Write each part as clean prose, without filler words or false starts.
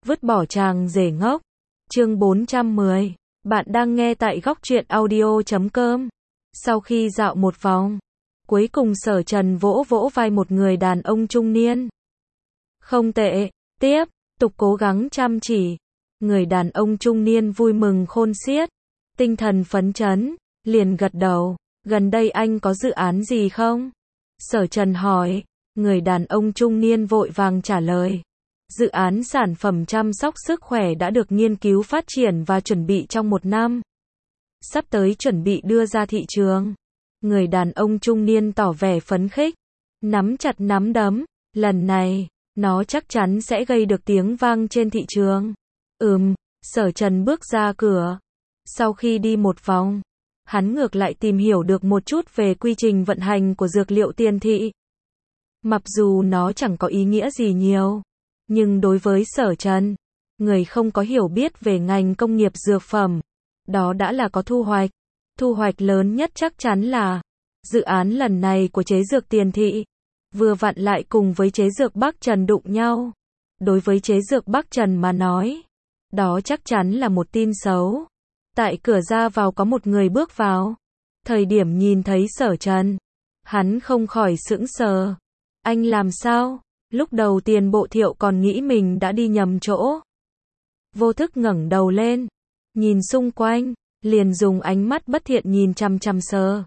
Vứt bỏ chàng rể ngốc. Chương 410. Bạn đang nghe tại góc truyện audio.com. Sau khi dạo một vòng, cuối cùng Sở Trần vỗ vỗ vai một người đàn ông trung niên. Không tệ, tiếp tục cố gắng chăm chỉ. Người đàn ông trung niên vui mừng khôn xiết, tinh thần phấn chấn, liền gật đầu. Gần đây anh có dự án gì không? Sở Trần hỏi. Người đàn ông trung niên vội vàng trả lời. Dự án sản phẩm chăm sóc sức khỏe đã được nghiên cứu phát triển và chuẩn bị trong 1 năm. Sắp tới chuẩn bị đưa ra thị trường. Người đàn ông trung niên tỏ vẻ phấn khích, nắm chặt nắm đấm. Lần này, nó chắc chắn sẽ gây được tiếng vang trên thị trường. Sở Trần bước ra cửa. Sau khi đi một vòng, hắn ngược lại tìm hiểu được một chút về quy trình vận hành của dược liệu Tiền Thị. Mặc dù nó chẳng có ý nghĩa gì nhiều, nhưng đối với Sở Trần, người không có hiểu biết về ngành công nghiệp dược phẩm, đó đã là có thu hoạch. Thu hoạch lớn nhất chắc chắn là dự án lần này của chế dược Tiền Thị vừa vặn lại cùng với chế dược Bắc Trần đụng nhau. Đối với chế dược Bắc Trần mà nói, đó chắc chắn là một tin xấu. Tại cửa ra vào có một người bước vào. Thời điểm nhìn thấy Sở Trần, hắn không khỏi sững sờ. Anh làm sao? Lúc đầu Tiền Bộ Thiệu còn nghĩ mình đã đi nhầm chỗ. Vô thức ngẩng đầu lên, nhìn xung quanh, liền dùng ánh mắt bất thiện nhìn chằm chằm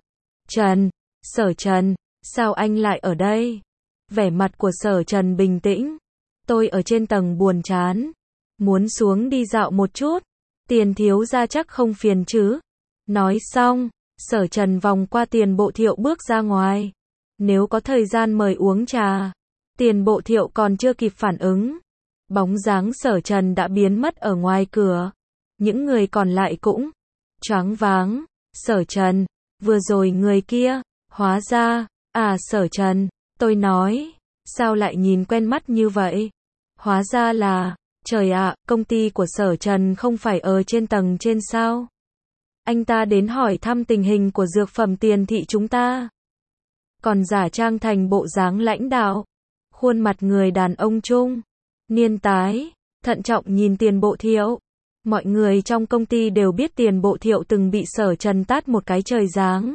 Sở Trần, sao anh lại ở đây? Vẻ mặt của Sở Trần bình tĩnh. Tôi ở trên tầng buồn chán, muốn xuống đi dạo một chút. Tiền thiếu gia chắc không phiền chứ? Nói xong, Sở Trần vòng qua Tiền Bộ Thiệu bước ra ngoài. Nếu có thời gian mời uống trà. Tiền Bộ Thiệu còn chưa kịp phản ứng, bóng dáng Sở Trần đã biến mất ở ngoài cửa. Những người còn lại cũng choáng váng. Sở Trần, vừa rồi người kia, hóa ra, Sở Trần, tôi nói, sao lại nhìn quen mắt như vậy? Hóa ra là, trời ạ, công ty của Sở Trần không phải ở trên tầng trên sao? Anh ta đến hỏi thăm tình hình của dược phẩm Tiền Thị chúng ta, còn giả trang thành bộ dáng lãnh đạo. Khuôn mặt người đàn ông trung niên tái, thận trọng nhìn Tiền Bộ Thiệu. Mọi người trong công ty đều biết Tiền Bộ Thiệu từng bị Sở Trần tát một cái trời giáng.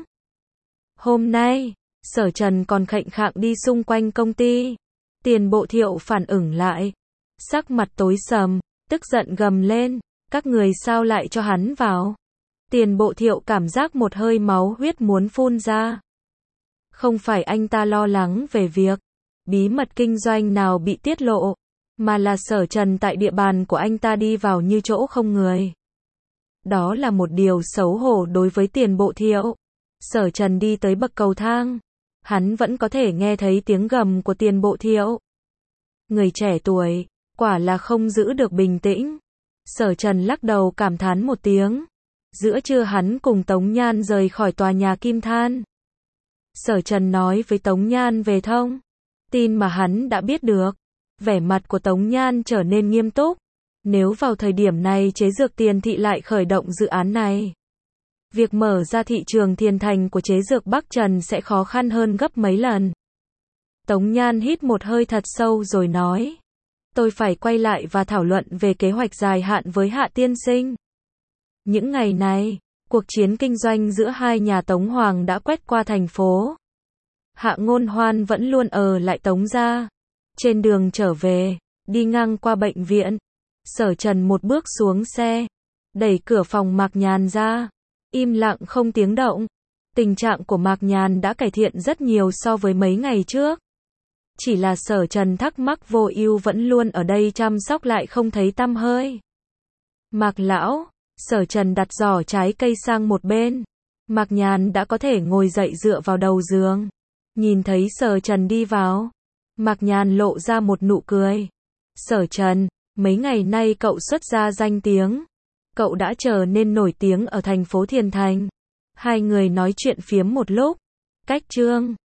Hôm nay, Sở Trần còn khệnh khạng đi xung quanh công ty. Tiền Bộ Thiệu phản ứng lại, sắc mặt tối sầm, tức giận gầm lên, các người sao lại cho hắn vào? Tiền Bộ Thiệu cảm giác một hơi máu huyết muốn phun ra. Không phải anh ta lo lắng về việc bí mật kinh doanh nào bị tiết lộ, mà là Sở Trần tại địa bàn của anh ta đi vào như chỗ không người. Đó là một điều xấu hổ đối với Tiền Bộ Thiệu. Sở Trần đi tới bậc cầu thang, hắn vẫn có thể nghe thấy tiếng gầm của Tiền Bộ Thiệu. Người trẻ tuổi, quả là không giữ được bình tĩnh. Sở Trần lắc đầu cảm thán một tiếng. Giữa trưa hắn cùng Tống Nhan rời khỏi tòa nhà Kim Than. Sở Trần nói với Tống Nhan về thông tin mà hắn đã biết được. Vẻ mặt của Tống Nhan trở nên nghiêm túc. Nếu vào thời điểm này chế dược Tiền Thị lại khởi động dự án này, việc mở ra thị trường Thiền Thành của chế dược Bắc Trần sẽ khó khăn hơn gấp mấy lần. Tống Nhan hít một hơi thật sâu rồi nói. Tôi phải quay lại và thảo luận về kế hoạch dài hạn với Hạ tiên sinh. Những ngày này, cuộc chiến kinh doanh giữa hai nhà Tống Hoàng đã quét qua thành phố. Hạ Ngôn Hoan vẫn luôn ở lại Tống gia. Trên đường trở về, đi ngang qua bệnh viện, Sở Trần một bước xuống xe, đẩy cửa phòng Mạc Nhàn ra, im lặng không tiếng động. Tình trạng của Mạc Nhàn đã cải thiện rất nhiều so với mấy ngày trước. Chỉ là Sở Trần thắc mắc Vô Ưu vẫn luôn ở đây chăm sóc lại không thấy tăm hơi. Mạc lão, Sở Trần đặt giỏ trái cây sang một bên. Mạc Nhàn đã có thể ngồi dậy dựa vào đầu giường. Nhìn thấy Sở Trần đi vào, Mạc Nhàn lộ ra một nụ cười. Sở Trần, mấy ngày nay cậu xuất ra danh tiếng. Cậu đã trở nên nổi tiếng ở thành phố Thiền Thành. Hai người nói chuyện phiếm một lúc. Cách chương